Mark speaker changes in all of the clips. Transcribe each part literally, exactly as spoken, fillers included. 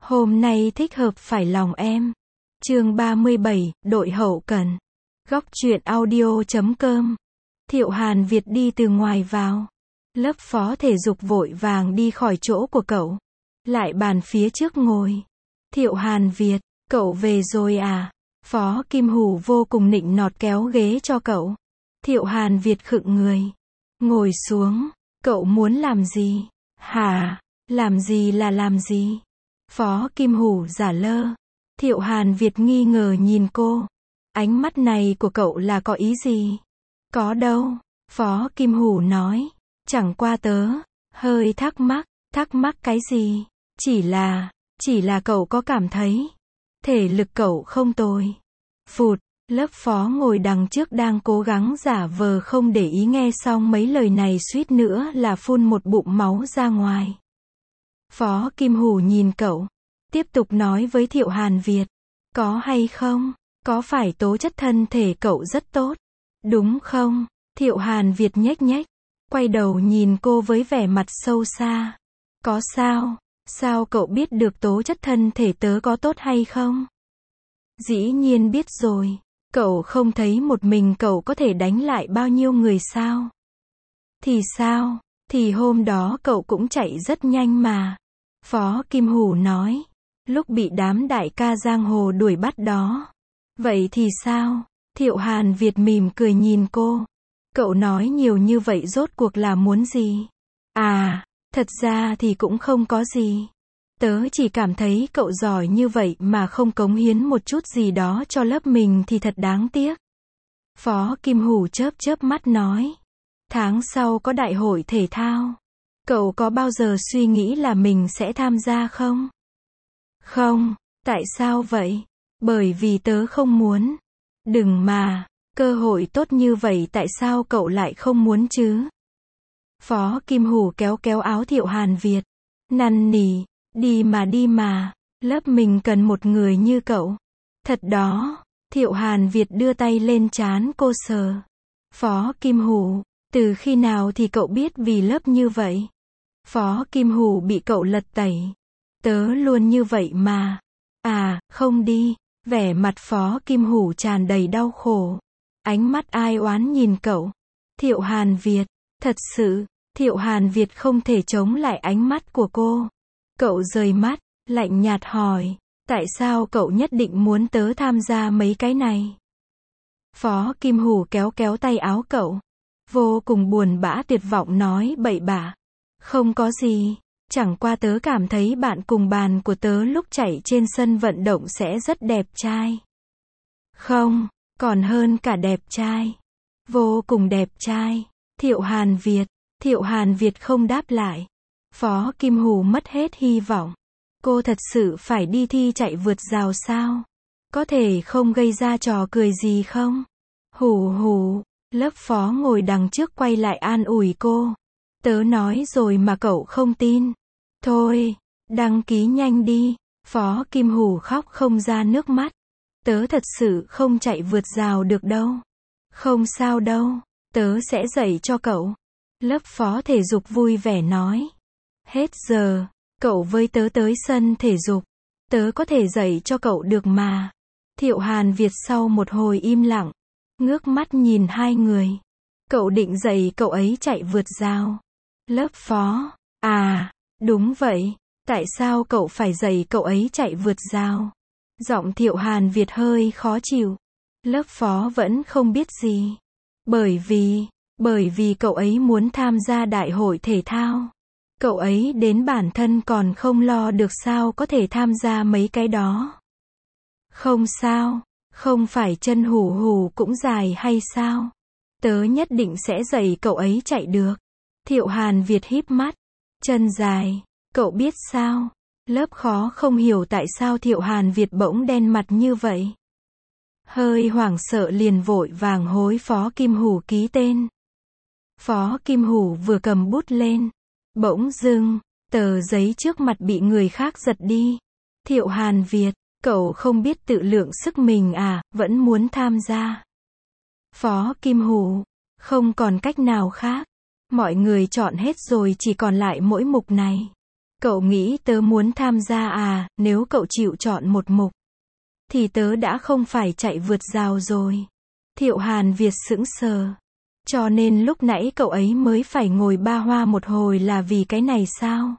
Speaker 1: Hôm nay thích hợp phải lòng em. Chương ba mươi bảy, đội hậu cần. Góc truyện audio chấm com. Thiệu Hàn Việt đi từ ngoài vào. Lớp phó thể dục vội vàng đi khỏi chỗ của cậu. Lại bàn phía trước ngồi. Thiệu Hàn Việt, cậu về rồi à? Phó Kim Hủ vô cùng nịnh nọt kéo ghế cho cậu. Thiệu Hàn Việt khựng người. Ngồi xuống, cậu muốn làm gì? Hả? Làm gì là làm gì? Phó Kim Hủ giả lơ. Thiệu Hàn Việt nghi ngờ nhìn cô. Ánh mắt này của cậu là có ý gì? Có đâu. Phó Kim Hủ nói. Chẳng qua tớ, hơi thắc mắc. Thắc mắc cái gì? Chỉ là, chỉ là cậu có cảm thấy thể lực cậu không tồi. Phụt, lớp phó ngồi đằng trước đang cố gắng giả vờ không để ý, nghe xong mấy lời này suýt nữa là phun một bụng máu ra ngoài. Phó Kim Hủ nhìn cậu, tiếp tục nói với Thiệu Hàn Việt. Có hay không? Có phải tố chất thân thể cậu rất tốt? Đúng không? Thiệu Hàn Việt nhếch nhếch, quay đầu nhìn cô với vẻ mặt sâu xa. Có sao? Sao cậu biết được tố chất thân thể tớ có tốt hay không? Dĩ nhiên biết rồi. Cậu không thấy một mình cậu có thể đánh lại bao nhiêu người sao? Thì sao? Thì hôm đó cậu cũng chạy rất nhanh mà. Phó Kim Hủ nói. Lúc bị đám đại ca giang hồ đuổi bắt đó. Vậy thì sao? Thiệu Hàn Việt mỉm cười nhìn cô. Cậu nói nhiều như vậy rốt cuộc là muốn gì? À, thật ra thì cũng không có gì. Tớ chỉ cảm thấy cậu giỏi như vậy mà không cống hiến một chút gì đó cho lớp mình thì thật đáng tiếc. Phó Kim Hủ chớp chớp mắt nói. Tháng sau có đại hội thể thao. Cậu có bao giờ suy nghĩ là mình sẽ tham gia không? Không. Tại sao vậy? Bởi vì tớ không muốn. Đừng mà. Cơ hội tốt như vậy tại sao cậu lại không muốn chứ? Phó Kim Hủ kéo kéo áo Thiệu Hàn Việt. Năn nỉ. Đi mà đi mà. Lớp mình cần một người như cậu. Thật đó. Thiệu Hàn Việt đưa tay lên trán cô sờ. Phó Kim Hủ. Từ khi nào thì cậu biết vì lớp như vậy? Phó Kim Hủ bị cậu lật tẩy. Tớ luôn như vậy mà. À, không đi. Vẻ mặt Phó Kim Hủ tràn đầy đau khổ. Ánh mắt ai oán nhìn cậu. Thiệu Hàn Việt. Thật sự, Thiệu Hàn Việt không thể chống lại ánh mắt của cô. Cậu rời mắt, lạnh nhạt hỏi. Tại sao cậu nhất định muốn tớ tham gia mấy cái này? Phó Kim Hủ kéo kéo tay áo cậu. Vô cùng buồn bã tuyệt vọng nói bậy bạ. Không có gì. Chẳng qua tớ cảm thấy bạn cùng bàn của tớ lúc chạy trên sân vận động sẽ rất đẹp trai. Không, còn hơn cả đẹp trai. Vô cùng đẹp trai. Thiệu Hàn Việt. Thiệu Hàn Việt không đáp lại. Phó Kim Hủ mất hết hy vọng. Cô thật sự phải đi thi chạy vượt rào sao? Có thể không gây ra trò cười gì không? Hủ hủ. Lớp phó ngồi đằng trước quay lại an ủi cô. Tớ nói rồi mà cậu không tin. Thôi, đăng ký nhanh đi. Phó Kim Hủ khóc không ra nước mắt. Tớ thật sự không chạy vượt rào được đâu. Không sao đâu, tớ sẽ dạy cho cậu. Lớp phó thể dục vui vẻ nói. Hết giờ, cậu với tớ tới sân thể dục. Tớ có thể dạy cho cậu được mà. Thiệu Hàn Việt sau một hồi im lặng, ngước mắt nhìn hai người. Cậu định dạy cậu ấy chạy vượt rào. Lớp phó. À, đúng vậy. Tại sao cậu phải dạy cậu ấy chạy vượt rào? Giọng Thiệu Hàn Việt hơi khó chịu. Lớp phó vẫn không biết gì. Bởi vì, bởi vì cậu ấy muốn tham gia đại hội thể thao. Cậu ấy đến bản thân còn không lo được sao có thể tham gia mấy cái đó. Không sao, không phải chân hủ hủ cũng dài hay sao? Tớ nhất định sẽ dạy cậu ấy chạy được. Thiệu Hàn Việt híp mắt. Chân dài, cậu biết sao? Lớp khó không hiểu tại sao Thiệu Hàn Việt bỗng đen mặt như vậy. Hơi hoảng sợ liền vội vàng hối Phó Kim Hủ ký tên. Phó Kim Hủ vừa cầm bút lên. Bỗng dưng, tờ giấy trước mặt bị người khác giật đi. Thiệu Hàn Việt, cậu không biết tự lượng sức mình à, vẫn muốn tham gia. Phó Kim Hủ, không còn cách nào khác. Mọi người chọn hết rồi chỉ còn lại mỗi mục này. Cậu nghĩ tớ muốn tham gia à, nếu cậu chịu chọn một mục, thì tớ đã không phải chạy vượt rào rồi. Thiệu Hàn Việt sững sờ. Cho nên lúc nãy cậu ấy mới phải ngồi ba hoa một hồi là vì cái này sao?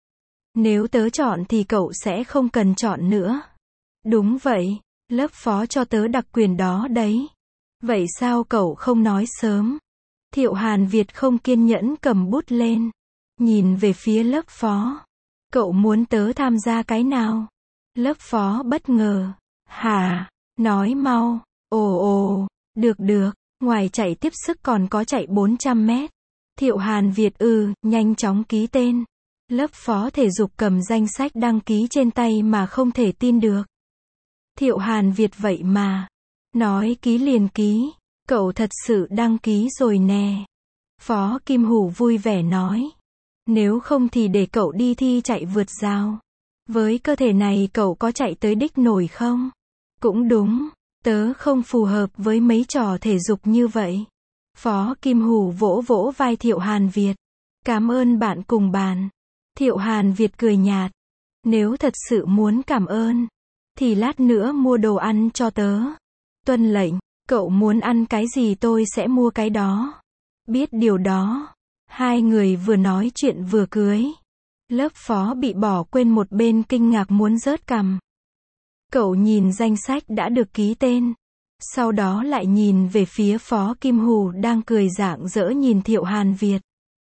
Speaker 1: Nếu tớ chọn thì cậu sẽ không cần chọn nữa. Đúng vậy, lớp phó cho tớ đặc quyền đó đấy. Vậy sao cậu không nói sớm? Thiệu Hàn Việt không kiên nhẫn cầm bút lên, nhìn về phía lớp phó. Cậu muốn tớ tham gia cái nào? Lớp phó bất ngờ. Hả? Nói mau. Ồ ồ, được được, ngoài chạy tiếp sức còn có chạy bốn trăm mét. Thiệu Hàn Việt ừ, nhanh chóng ký tên. Lớp phó thể dục cầm danh sách đăng ký trên tay mà không thể tin được. Thiệu Hàn Việt vậy mà. Nói ký liền ký. Cậu thật sự đăng ký rồi nè. Phó Kim Hủ vui vẻ nói. Nếu không thì để cậu đi thi chạy vượt rào. Với cơ thể này cậu có chạy tới đích nổi không? Cũng đúng, tớ không phù hợp với mấy trò thể dục như vậy. Phó Kim Hủ vỗ vỗ vai Thiệu Hàn Việt. Cảm ơn bạn cùng bàn. Thiệu Hàn Việt cười nhạt. Nếu thật sự muốn cảm ơn, thì lát nữa mua đồ ăn cho tớ. Tuân lệnh, cậu muốn ăn cái gì tôi sẽ mua cái đó. Biết điều đó. Hai người vừa nói chuyện vừa cưới. Lớp phó bị bỏ quên một bên kinh ngạc muốn rớt cằm. Cậu nhìn danh sách đã được ký tên. Sau đó lại nhìn về phía Phó Kim Hủ đang cười rạng rỡ nhìn Thiệu Hàn Việt.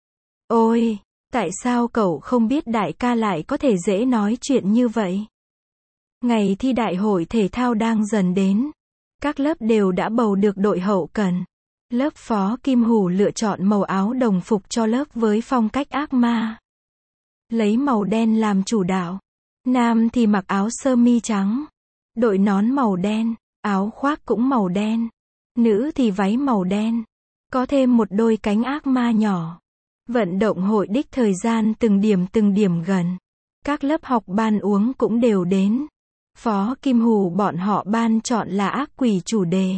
Speaker 1: Ôi, tại sao cậu không biết đại ca lại có thể dễ nói chuyện như vậy? Ngày thi đại hội thể thao đang dần đến. Các lớp đều đã bầu được đội hậu cần. Lớp Phó Kim Hủ lựa chọn màu áo đồng phục cho lớp với phong cách ác ma. Lấy màu đen làm chủ đạo. Nam thì mặc áo sơ mi trắng, đội nón màu đen, áo khoác cũng màu đen. Nữ thì váy màu đen, có thêm một đôi cánh ác ma nhỏ. Vận động hội đích thời gian từng điểm từng điểm gần. Các lớp học ban uống cũng đều đến. Phó Kim Hủ bọn họ ban chọn là ác quỷ chủ đề.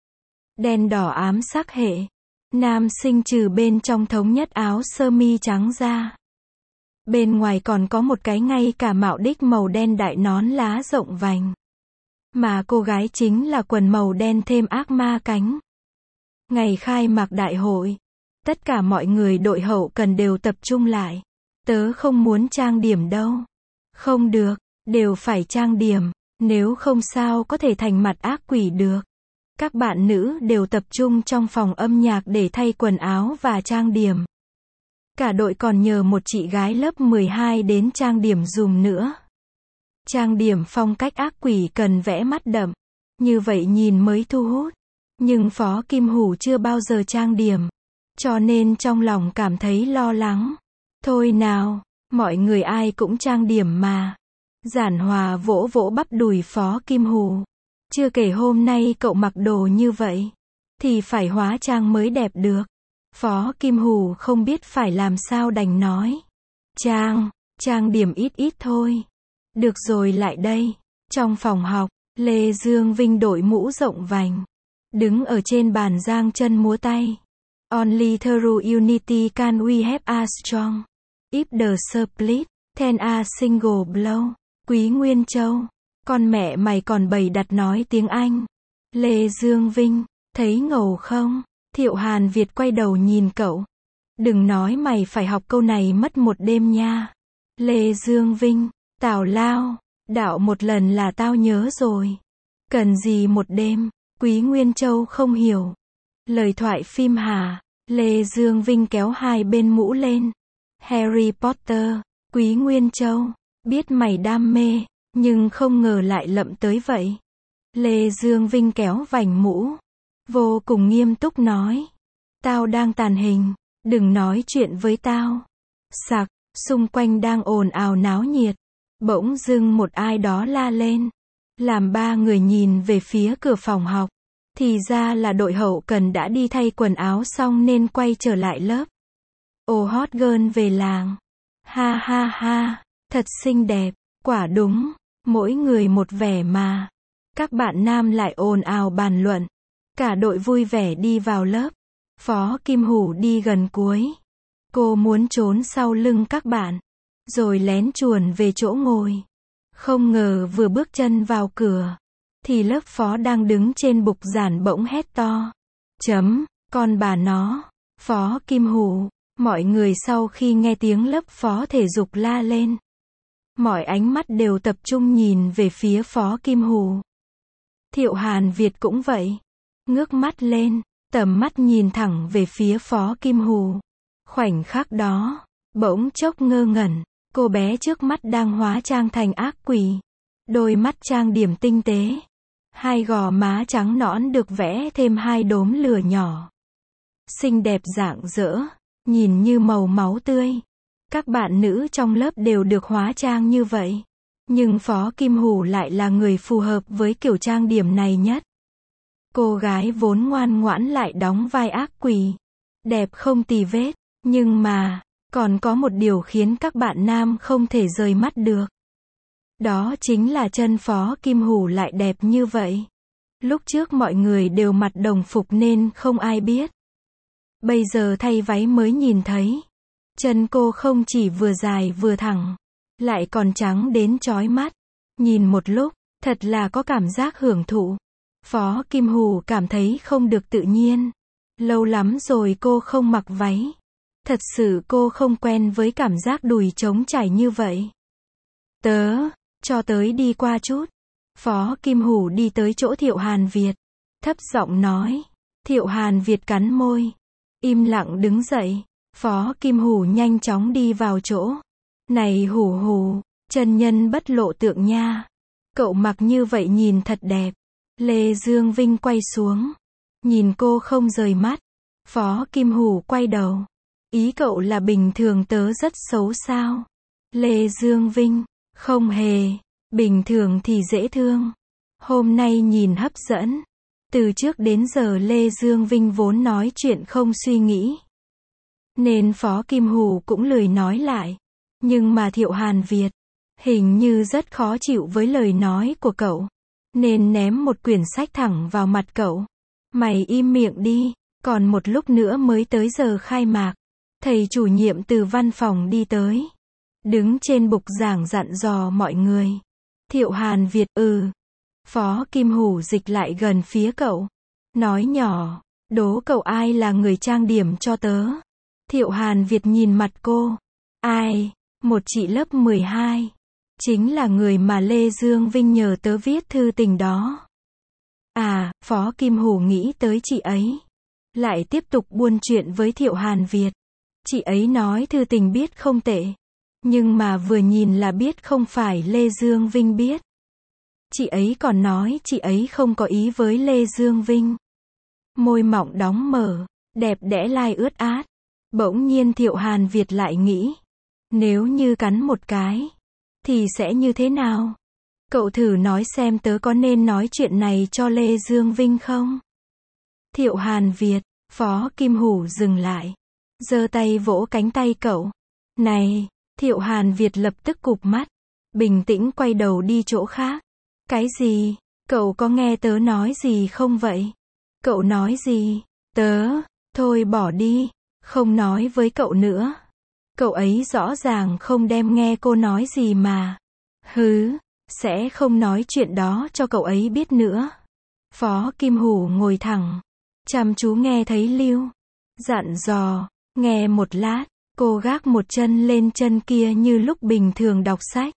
Speaker 1: Đen đỏ ám sắc hệ. Nam sinh trừ bên trong thống nhất áo sơ mi trắng ra. Bên ngoài còn có một cái ngay cả mạo đích màu đen đại nón lá rộng vành. Mà cô gái chính là quần màu đen thêm ác ma cánh. Ngày khai mạc đại hội, tất cả mọi người đội hậu cần đều tập trung lại. Tớ không muốn trang điểm đâu. Không được, đều phải trang điểm, nếu không sao có thể thành mặt ác quỷ được. Các bạn nữ đều tập trung trong phòng âm nhạc để thay quần áo và trang điểm. Cả đội còn nhờ một chị gái lớp mười hai đến trang điểm dùm nữa. Trang điểm phong cách ác quỷ cần vẽ mắt đậm, như vậy nhìn mới thu hút. Nhưng Phó Kim Hủ chưa bao giờ trang điểm, cho nên trong lòng cảm thấy lo lắng. Thôi nào, mọi người ai cũng trang điểm mà. Giản Hòa vỗ vỗ bắp đùi Phó Kim Hủ. Chưa kể hôm nay cậu mặc đồ như vậy, thì phải hóa trang mới đẹp được. Phó Kim Hủ không biết phải làm sao đành nói. Trang, trang điểm ít ít thôi. Được rồi lại đây. Trong phòng học, Lê Dương Vinh đội mũ rộng vành. Đứng ở trên bàn giang chân múa tay. Only through unity can we have a strong. If the split, then a single blow. Quý Nguyên Châu. Con mẹ mày còn bày đặt nói tiếng Anh. Lê Dương Vinh, thấy ngầu không? Thiệu Hàn Việt quay đầu nhìn cậu. Đừng nói mày phải học câu này mất một đêm nha. Lê Dương Vinh, tào lao, đạo một lần là tao nhớ rồi. Cần gì một đêm? Quý Nguyên Châu không hiểu. Lời thoại phim hả? Lê Dương Vinh kéo hai bên mũ lên. Harry Potter, Quý Nguyên Châu, biết mày đam mê, nhưng không ngờ lại lậm tới vậy. Lê Dương Vinh kéo vành mũ, vô cùng nghiêm túc nói. Tao đang tàn hình, đừng nói chuyện với tao. Sặc, xung quanh đang ồn ào náo nhiệt. Bỗng dưng một ai đó la lên. Làm ba người nhìn về phía cửa phòng học. Thì ra là đội hậu cần đã đi thay quần áo xong nên quay trở lại lớp. Ồ hot girl về làng. Ha ha ha, thật xinh đẹp, quả đúng, mỗi người một vẻ mà. Các bạn nam lại ồn ào bàn luận. Cả đội vui vẻ đi vào lớp. Phó Kim Hủ đi gần cuối. Cô muốn trốn sau lưng các bạn. rồi lén chuồn về chỗ ngồi. Không ngờ vừa bước chân vào cửa, thì lớp phó đang đứng trên bục giảng bỗng hét to. Chấm, con bà nó, Phó Kim Hủ. Mọi người sau khi nghe tiếng lớp phó thể dục la lên, mọi ánh mắt đều tập trung nhìn về phía Phó Kim Hủ. Thiệu Hàn Việt cũng vậy. Ngước mắt lên, tầm mắt nhìn thẳng về phía Phó Kim Hủ. Khoảnh khắc đó, bỗng chốc ngơ ngẩn, cô bé trước mắt đang hóa trang thành ác quỷ. Đôi mắt trang điểm tinh tế. Hai gò má trắng nõn được vẽ thêm hai đốm lửa nhỏ. Xinh đẹp rạng rỡ, nhìn như màu máu tươi. Các bạn nữ trong lớp đều được hóa trang như vậy. Nhưng Phó Kim Hủ lại là người phù hợp với kiểu trang điểm này nhất. Cô gái vốn ngoan ngoãn lại đóng vai ác quỷ. Đẹp không tì vết. Nhưng mà, còn có một điều khiến các bạn nam không thể rời mắt được. Đó chính là chân Phó Kim Hủ lại đẹp như vậy. Lúc trước mọi người đều mặc đồng phục nên không ai biết. Bây giờ thay váy mới nhìn thấy. Chân cô không chỉ vừa dài vừa thẳng, lại còn trắng đến chói mắt. Nhìn một lúc, thật là có cảm giác hưởng thụ. Phó Kim Hủ cảm thấy không được tự nhiên. Lâu lắm rồi cô không mặc váy. Thật sự cô không quen với cảm giác đùi trống trải như vậy. Tớ, cho tới đi qua chút. Phó Kim Hủ đi tới chỗ Thiệu Hàn Việt. Thấp giọng nói. Thiệu Hàn Việt cắn môi. Im lặng đứng dậy. Phó Kim Hủ nhanh chóng đi vào chỗ. Này Hủ Hủ, chân nhân bất lộ tượng nha. Cậu mặc như vậy nhìn thật đẹp. Lê Dương Vinh quay xuống. Nhìn cô không rời mắt. Phó Kim Hủ quay đầu. Ý cậu là bình thường tớ rất xấu sao? Lê Dương Vinh. Không hề. Bình thường thì dễ thương. Hôm nay nhìn hấp dẫn. Từ trước đến giờ Lê Dương Vinh vốn nói chuyện không suy nghĩ. Nên Phó Kim Hủ cũng lười nói lại. Nhưng mà Thiệu Hàn Việt hình như rất khó chịu với lời nói của cậu. Nên ném một quyển sách thẳng vào mặt cậu. Mày im miệng đi, còn một lúc nữa mới tới giờ khai mạc. Thầy chủ nhiệm từ văn phòng đi tới. Đứng trên bục giảng dặn dò mọi người. Thiệu Hàn Việt, ừ. Phó Kim Hủ dịch lại gần phía cậu. Nói nhỏ, đố cậu ai là người trang điểm cho tớ. Thiệu Hàn Việt nhìn mặt cô. Ai? Một chị lớp mười hai. Chính là người mà Lê Dương Vinh nhờ tớ viết thư tình đó. À, Phó Kim Hủ nghĩ tới chị ấy. Lại tiếp tục buôn chuyện với Thiệu Hàn Việt. Chị ấy nói thư tình biết không tệ. Nhưng mà vừa nhìn là biết không phải Lê Dương Vinh biết. Chị ấy còn nói chị ấy không có ý với Lê Dương Vinh. Môi mỏng đóng mở, đẹp đẽ lai ướt át. Bỗng nhiên Thiệu Hàn Việt lại nghĩ. Nếu như cắn một cái, thì sẽ như thế nào? Cậu thử nói xem tớ có nên nói chuyện này cho Lê Dương Vinh không? Thiệu Hàn Việt, Phó Kim Hủ dừng lại. Giơ tay vỗ cánh tay cậu. Này, Thiệu Hàn Việt lập tức cụp mắt. Bình tĩnh quay đầu đi chỗ khác. Cái gì? Cậu có nghe tớ nói gì không vậy? Cậu nói gì? Tớ, thôi bỏ đi. Không nói với cậu nữa. Cậu ấy rõ ràng không đem nghe cô nói gì mà. Hứ, sẽ không nói chuyện đó cho cậu ấy biết nữa. Phó Kim Hủ ngồi thẳng. Chăm chú nghe thấy Lưu. Dặn dò. Nghe một lát. Cô gác một chân lên chân kia như lúc bình thường đọc sách.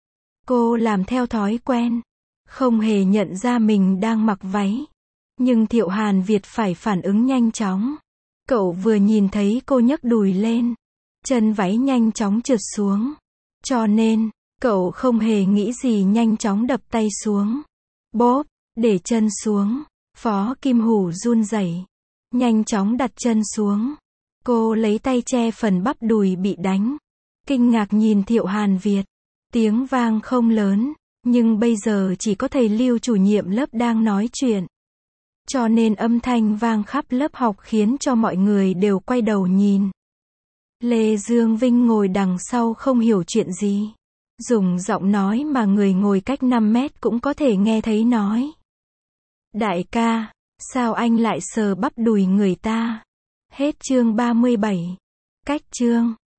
Speaker 1: Cô làm theo thói quen. Không hề nhận ra mình đang mặc váy. Nhưng Thiệu Hàn Việt phải phản ứng nhanh chóng. Cậu vừa nhìn thấy cô nhấc đùi lên. Chân váy nhanh chóng trượt xuống. Cho nên, cậu không hề nghĩ gì nhanh chóng đập tay xuống. Bóp, để chân xuống. Phó Kim Hủ run rẩy. Nhanh chóng đặt chân xuống. Cô lấy tay che phần bắp đùi bị đánh. Kinh ngạc nhìn Thiệu Hàn Việt. Tiếng vang không lớn. Nhưng bây giờ chỉ có thầy Lưu chủ nhiệm lớp đang nói chuyện. Cho nên âm thanh vang khắp lớp học khiến cho mọi người đều quay đầu nhìn. Lê Dương Vinh ngồi đằng sau không hiểu chuyện gì. Dùng giọng nói mà người ngồi cách năm mét cũng có thể nghe thấy nói. Đại ca, sao anh lại sờ bắp đùi người ta? Hết chương ba mươi bảy. Cách chương.